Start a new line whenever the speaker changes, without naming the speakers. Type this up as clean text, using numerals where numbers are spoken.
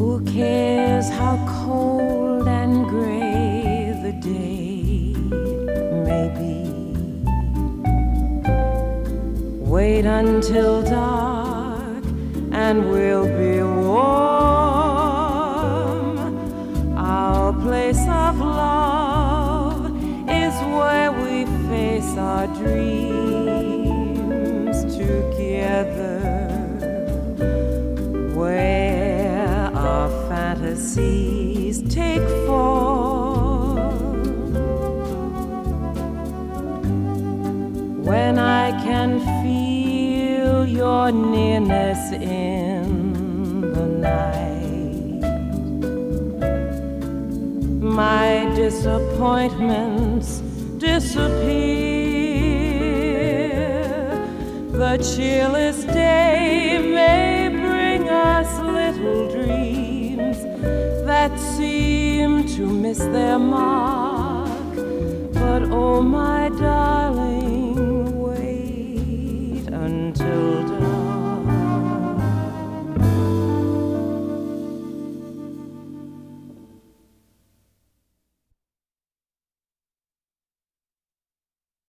Who cares how cold and gray the day may be? Wait until dark and we'll be warm. Our place of love is where we face our dreams together, where our fantasies take form. When I can feel your nearness in the night, my disappointments disappear. The cheerless day may bring us little dreams that seem to miss their mark, but oh my darling,